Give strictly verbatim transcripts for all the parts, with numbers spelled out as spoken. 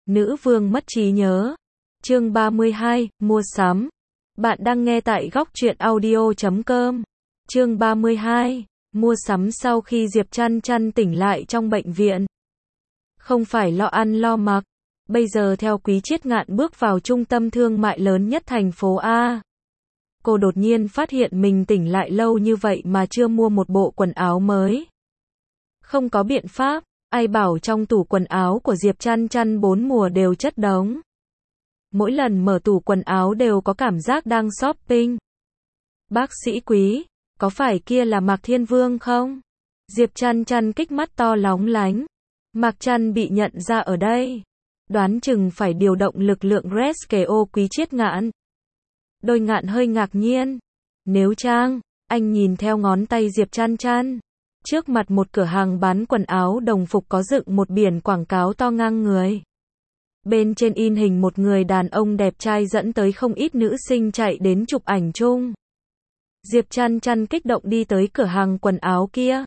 Nữ vương mất trí nhớ. Chương ba mươi hai, mua sắm. Bạn đang nghe tại góc truyện audio chấm com. Chương ba mươi hai, mua sắm. Sau khi Diệp Chăn Chăn tỉnh lại trong bệnh viện, không phải lo ăn lo mặc, bây giờ theo Quý Triết Ngạn bước vào trung tâm thương mại lớn nhất thành phố A. Cô đột nhiên phát hiện mình tỉnh lại lâu như vậy mà chưa mua một bộ quần áo mới. Không có biện pháp, ai bảo trong tủ quần áo của Diệp Chăn Chăn bốn mùa đều chất đống. Mỗi lần mở tủ quần áo đều có cảm giác đang shopping. Bác sĩ Quý, có phải kia là Mạc Thiên Vương không? Diệp Chăn Chăn kích mắt to lóng lánh. Mạc Chăn bị nhận ra ở đây. Đoán chừng phải điều động lực lượng Rescue Quý Triết Ngạn. Đôi Ngạn hơi ngạc nhiên. Nếu Trang, anh nhìn theo ngón tay Diệp Chăn Chăn. Trước mặt một cửa hàng bán quần áo đồng phục có dựng một biển quảng cáo to ngang người. Bên trên in hình một người đàn ông đẹp trai dẫn tới không ít nữ sinh chạy đến chụp ảnh chung. Diệp Chăn Chăn kích động đi tới cửa hàng quần áo kia.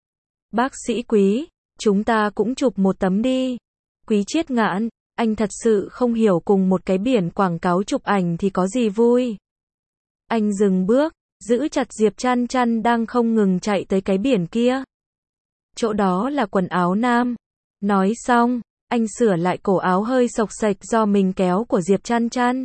Bác sĩ Quý, chúng ta cũng chụp một tấm đi. Quý Triết Ngạn, anh thật sự không hiểu cùng một cái biển quảng cáo chụp ảnh thì có gì vui. Anh dừng bước, giữ chặt Diệp Chăn Chăn đang không ngừng chạy tới cái biển kia. Chỗ đó là quần áo nam. Nói xong, anh sửa lại cổ áo hơi xộc xệch do mình kéo của Diệp Chăn Chăn.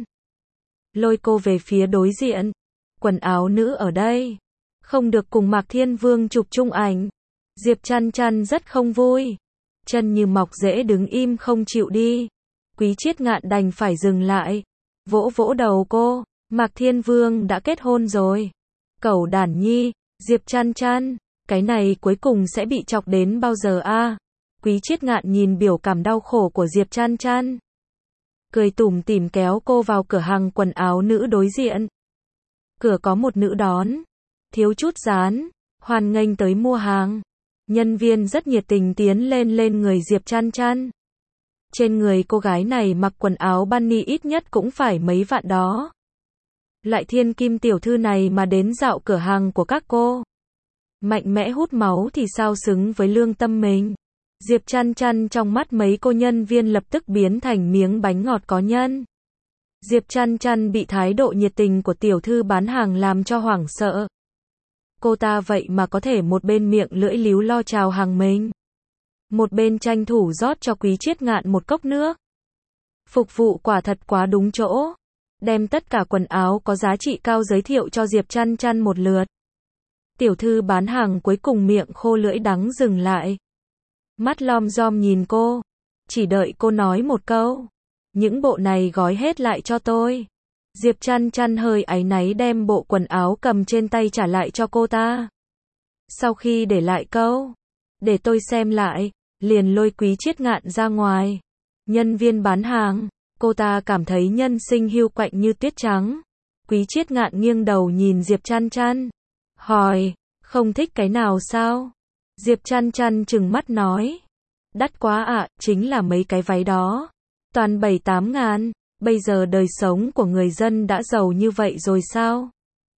Lôi cô về phía đối diện. Quần áo nữ ở đây. Không được cùng Mạc Thiên Vương chụp chung ảnh. Diệp Chăn Chăn rất không vui. Chân như mọc rễ đứng im không chịu đi. Quý Triết Ngạn đành phải dừng lại. Vỗ vỗ đầu cô. Mạc Thiên Vương đã kết hôn rồi. Cẩu đản nhi. Diệp Chăn Chăn, cái này cuối cùng sẽ bị chọc đến bao giờ a? À? Quý Triết Ngạn nhìn biểu cảm đau khổ của Diệp Chăn Chăn, cười tủm tỉm kéo cô vào cửa hàng quần áo nữ đối diện. Cửa có một nữ đón, thiếu chút dán, hoan nghênh tới mua hàng. Nhân viên rất nhiệt tình tiến lên lên người Diệp Chăn Chăn. Trên người cô gái này mặc quần áo bunny ít nhất cũng phải mấy vạn đó. Lại thiên kim tiểu thư này mà đến dạo cửa hàng của các cô. Mạnh mẽ hút máu thì sao xứng với lương tâm mình. Diệp Chăn Chăn trong mắt mấy cô nhân viên lập tức biến thành miếng bánh ngọt có nhân. Diệp Chăn Chăn bị thái độ nhiệt tình của tiểu thư bán hàng làm cho hoảng sợ. Cô ta vậy mà có thể một bên miệng lưỡi líu lo chào hàng mình, một bên tranh thủ rót cho Quý Triết Ngạn một cốc nước. Phục vụ quả thật quá đúng chỗ. Đem tất cả quần áo có giá trị cao giới thiệu cho Diệp Chăn Chăn một lượt. Tiểu thư bán hàng cuối cùng miệng khô lưỡi đắng dừng lại. Mắt lom rom nhìn cô. Chỉ đợi cô nói một câu. Những bộ này gói hết lại cho tôi. Diệp Chăn Chăn hơi áy náy đem bộ quần áo cầm trên tay trả lại cho cô ta. Sau khi để lại câu, để tôi xem lại, liền lôi Quý Triết Ngạn ra ngoài. Nhân viên bán hàng, cô ta cảm thấy nhân sinh hưu quạnh như tuyết trắng. Quý Triết Ngạn nghiêng đầu nhìn Diệp Chăn Chăn, hỏi, không thích cái nào sao? Diệp Chăn Chăn trừng mắt nói, đắt quá ạ, à, chính là mấy cái váy đó. Toàn bảy tám ngàn, bây giờ đời sống của người dân đã giàu như vậy rồi sao?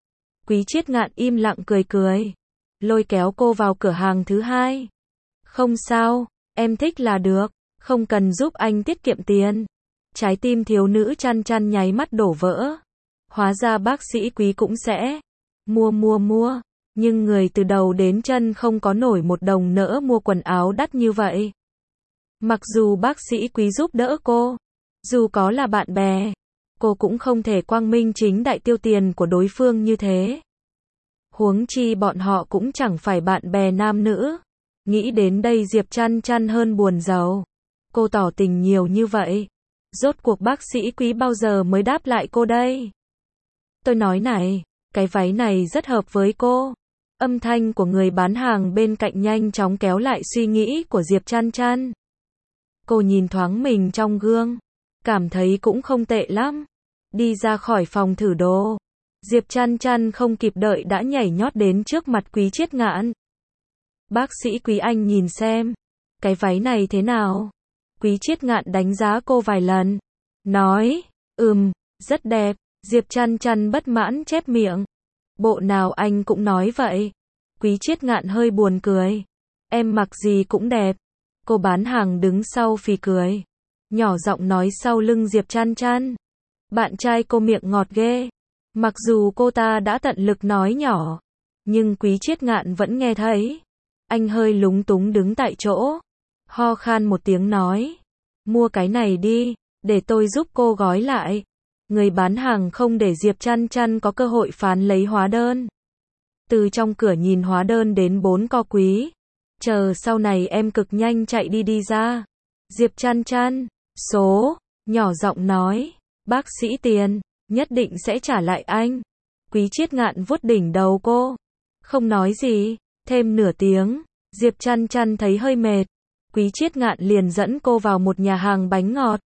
Quý Triết Ngạn im lặng cười cười, lôi kéo cô vào cửa hàng thứ hai. Không sao, em thích là được, không cần giúp anh tiết kiệm tiền. Trái tim thiếu nữ Chăn Chăn nháy mắt đổ vỡ. Hóa ra bác sĩ Quý cũng sẽ mua mua mua, nhưng người từ đầu đến chân không có nổi một đồng nỡ mua quần áo đắt như vậy. Mặc dù bác sĩ Quý giúp đỡ cô, dù có là bạn bè, cô cũng không thể quang minh chính đại tiêu tiền của đối phương như thế. Huống chi bọn họ cũng chẳng phải bạn bè nam nữ. Nghĩ đến đây Diệp Chăn Chăn hơn buồn rầu. Cô tỏ tình nhiều như vậy, rốt cuộc bác sĩ Quý bao giờ mới đáp lại cô đây? Tôi nói này, cái váy này rất hợp với cô. Âm thanh của người bán hàng bên cạnh nhanh chóng kéo lại suy nghĩ của Diệp Chăn Chăn. Cô nhìn thoáng mình trong gương, cảm thấy cũng không tệ lắm. Đi ra khỏi phòng thử đồ, Diệp Chăn Chăn không kịp đợi đã nhảy nhót đến trước mặt Quý Triết Ngạn. Bác sĩ Quý anh nhìn xem, cái váy này thế nào? Quý Triết Ngạn đánh giá cô vài lần, nói, ừm, rất đẹp. Diệp Chăn Chăn bất mãn chép miệng. Bộ nào anh cũng nói vậy. Quý Triết Ngạn hơi buồn cười. Em mặc gì cũng đẹp. Cô bán hàng đứng sau phì cười. nhỏ giọng nói sau lưng Diệp Chăn Chăn. Bạn trai cô miệng ngọt ghê. Mặc dù cô ta đã tận lực nói nhỏ, nhưng Quý Triết Ngạn vẫn nghe thấy. Anh hơi lúng túng đứng tại chỗ, ho khan một tiếng nói, mua cái này đi, để tôi giúp cô gói lại. Người bán hàng không để Diệp Chăn Chăn có cơ hội phán lấy hóa đơn. Từ trong cửa nhìn hóa đơn đến bốn co quý. Chờ sau này em cực nhanh chạy đi đi ra. Diệp Chăn Chăn, số, nhỏ giọng nói, bác sĩ tiền, nhất định sẽ trả lại anh. Quý Triết Ngạn vuốt đỉnh đầu cô, không nói gì, thêm nửa tiếng, Diệp Chăn Chăn thấy hơi mệt. Quý Triết Ngạn liền dẫn cô vào một nhà hàng bánh ngọt.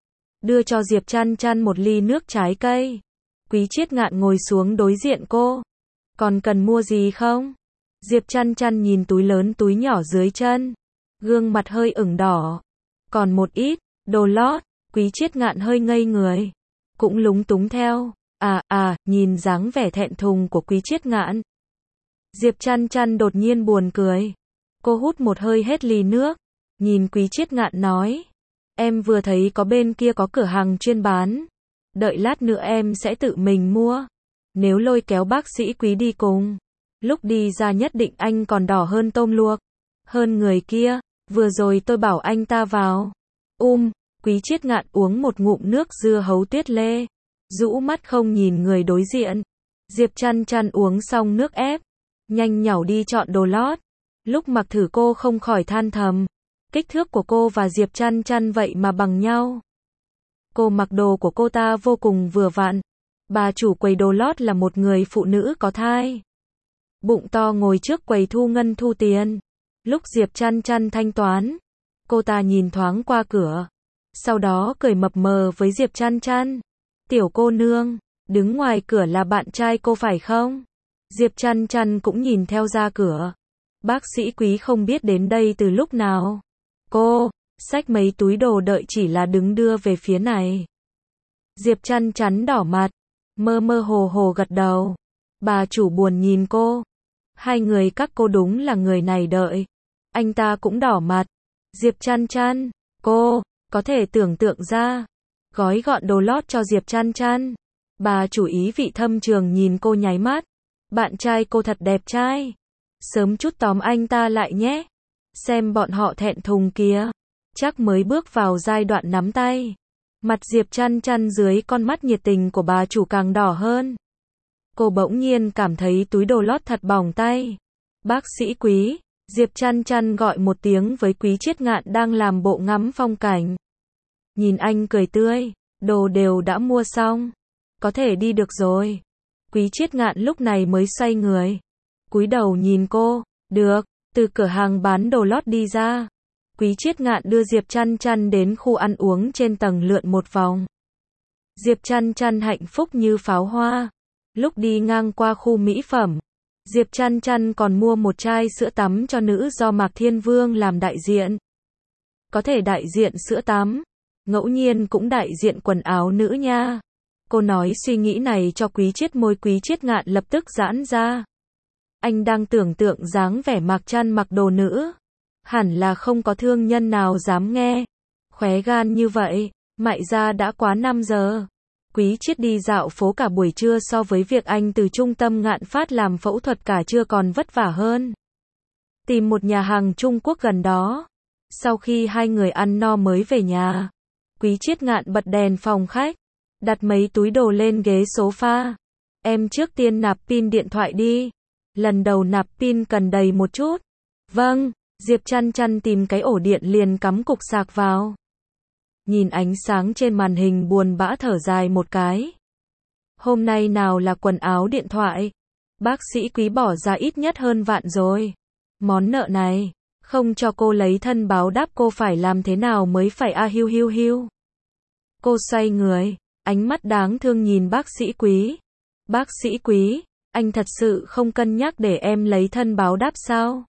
Đưa cho Diệp Chăn Chăn một ly nước trái cây. Quý Triết Ngạn ngồi xuống đối diện cô. Còn cần mua gì không? Diệp Chăn Chăn nhìn túi lớn túi nhỏ dưới chân. Gương mặt hơi ửng đỏ. Còn một ít, đồ lót. Quý Triết Ngạn hơi ngây người. Cũng lúng túng theo. À à, nhìn dáng vẻ thẹn thùng của Quý Triết Ngạn. Diệp Chăn Chăn đột nhiên buồn cười. Cô hút một hơi hết ly nước. Nhìn Quý Triết Ngạn nói. Em vừa thấy có bên kia có cửa hàng chuyên bán. Đợi lát nữa em sẽ tự mình mua. Nếu lôi kéo bác sĩ Quý đi cùng. Lúc đi ra nhất định anh còn đỏ hơn tôm luộc. Hơn người kia. Vừa rồi tôi bảo anh ta vào. Um, Quý Triết Ngạn uống một ngụm nước dưa hấu tuyết lê. Rũ mắt không nhìn người đối diện. Diệp Chăn Chăn uống xong nước ép. Nhanh nhảu đi chọn đồ lót. Lúc mặc thử cô không khỏi than thầm. Kích thước của cô và Diệp Chăn Chăn vậy mà bằng nhau. Cô mặc đồ của cô ta vô cùng vừa vặn. Bà chủ quầy đồ lót là một người phụ nữ có thai. Bụng to ngồi trước quầy thu ngân thu tiền. Lúc Diệp Chăn Chăn thanh toán, cô ta nhìn thoáng qua cửa. Sau đó cười mập mờ với Diệp Chăn Chăn. Tiểu cô nương, đứng ngoài cửa là bạn trai cô phải không? Diệp Chăn Chăn cũng nhìn theo ra cửa. Bác sĩ Quý không biết đến đây từ lúc nào. Cô, xách mấy túi đồ đợi chỉ là đứng đưa về phía này. Diệp Chăn Chăn đỏ mặt, mơ mơ hồ hồ gật đầu. Bà chủ buồn nhìn cô. Hai người các cô đúng là người này đợi. Anh ta cũng đỏ mặt. Diệp Chăn Chăn, cô, có thể tưởng tượng ra. Gói gọn đồ lót cho Diệp Chăn Chăn. Bà chủ ý vị thâm trường nhìn cô nháy mắt. Bạn trai cô thật đẹp trai. Sớm chút tóm anh ta lại nhé. Xem bọn họ thẹn thùng kìa. Chắc mới bước vào giai đoạn nắm tay. Mặt Diệp Chăn Chăn dưới con mắt nhiệt tình của bà chủ càng đỏ hơn. Cô bỗng nhiên cảm thấy túi đồ lót thật bỏng tay. Bác sĩ Quý, Diệp Chăn Chăn gọi một tiếng với Quý Triết Ngạn đang làm bộ ngắm phong cảnh. Nhìn anh cười tươi, đồ đều đã mua xong. Có thể đi được rồi. Quý Triết Ngạn lúc này mới xoay người. Cúi đầu nhìn cô, được, từ cửa hàng bán đồ lót đi ra. Quý Triết Ngạn đưa Diệp Chăn Chăn đến khu ăn uống trên tầng lượn một vòng. Diệp Chăn Chăn hạnh phúc như pháo hoa. Lúc đi ngang qua khu mỹ phẩm, Diệp Chăn Chăn còn mua một chai sữa tắm cho nữ do Mạc Thiên Vương làm đại diện. Có thể đại diện sữa tắm, ngẫu nhiên cũng đại diện quần áo nữ nha. Cô nói suy nghĩ này cho Quý Triết môi Quý Triết Ngạn lập tức giãn ra. Anh đang tưởng tượng dáng vẻ Mạc Chăn mặc đồ nữ. Hẳn là không có thương nhân nào dám nghe. Khóe gan như vậy, mại ra đã quá năm giờ. Quý Triết đi dạo phố cả buổi trưa so với việc anh từ trung tâm Ngạn Phát làm phẫu thuật cả trưa còn vất vả hơn. Tìm một nhà hàng Trung Quốc gần đó. Sau khi hai người ăn no mới về nhà, Quý Triết Ngạn bật đèn phòng khách, đặt mấy túi đồ lên ghế sofa. Em trước tiên nạp pin điện thoại đi. Lần đầu nạp pin cần đầy một chút. Vâng, Diệp Chăn Chăn tìm cái ổ điện liền cắm cục sạc vào. Nhìn ánh sáng trên màn hình buồn bã thở dài một cái. Hôm nay nào là quần áo điện thoại. Bác sĩ Quý bỏ ra ít nhất hơn vạn rồi. Món nợ này, không cho cô lấy thân báo đáp cô phải làm thế nào mới phải a hiu hiu hiu. Cô xoay người, ánh mắt đáng thương nhìn bác sĩ Quý. Bác sĩ Quý, anh thật sự không cân nhắc để em lấy thân báo đáp sao?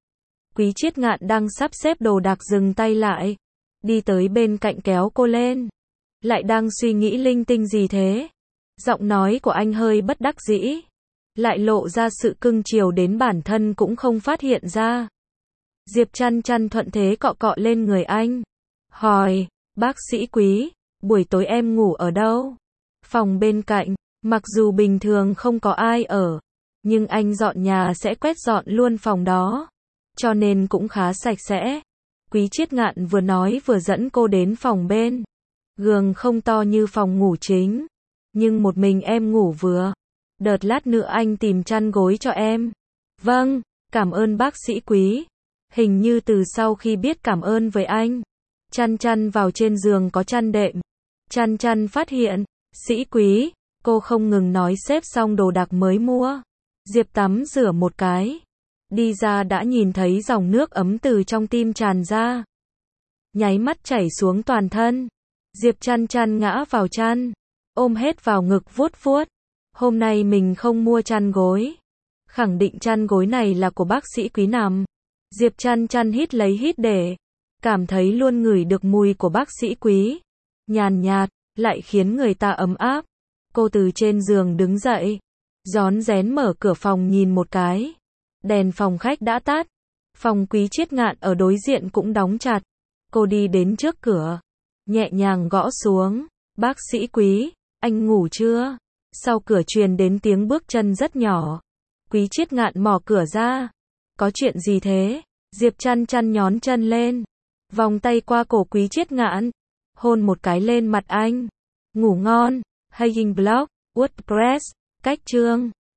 Quý Triết Ngạn đang sắp xếp đồ đạc dừng tay lại. Đi tới bên cạnh kéo cô lên. Lại đang suy nghĩ linh tinh gì thế? Giọng nói của anh hơi bất đắc dĩ. Lại lộ ra sự cưng chiều đến bản thân cũng không phát hiện ra. Diệp Chăn Chăn thuận thế cọ cọ lên người anh. Hỏi, Bác sĩ Quý, buổi tối em ngủ ở đâu? Phòng bên cạnh, mặc dù bình thường không có ai ở, nhưng anh dọn nhà sẽ quét dọn luôn phòng đó, cho nên cũng khá sạch sẽ. Quý Triết Ngạn vừa nói vừa dẫn cô đến phòng bên. Giường không to như phòng ngủ chính, nhưng một mình em ngủ vừa. Đợt lát nữa anh tìm chăn gối cho em. Vâng, cảm ơn bác sĩ Quý. Hình như từ sau khi biết cảm ơn với anh, Chăn Chăn vào trên giường có chăn đệm. Chăn Chăn phát hiện, sĩ Quý, cô không ngừng nói xếp xong đồ đạc mới mua. Diệp tắm rửa một cái, đi ra đã nhìn thấy dòng nước ấm từ trong tim tràn ra, nháy mắt chảy xuống toàn thân. Diệp Chăn Chăn ngã vào chăn, ôm hết vào ngực vuốt vuốt. Hôm nay mình không mua chăn gối, khẳng định chăn gối này là của bác sĩ Quý nằm. Diệp Chăn Chăn hít lấy hít để, cảm thấy luôn ngửi được mùi của bác sĩ Quý, nhàn nhạt, lại khiến người ta ấm áp. Cô từ trên giường đứng dậy, rón rén mở cửa phòng nhìn một cái. Đèn phòng khách đã tắt, phòng Quý Triết Ngạn ở đối diện cũng đóng chặt. Cô đi đến trước cửa, nhẹ nhàng gõ xuống. Bác sĩ Quý, anh ngủ chưa? Sau cửa truyền đến tiếng bước chân rất nhỏ. Quý Triết Ngạn mò cửa ra. Có chuyện gì thế? Diệp Chăn Chăn nhón chân lên, vòng tay qua cổ Quý Triết Ngạn, hôn một cái lên mặt anh. Ngủ ngon. Haying Blog, WordPress, cách chương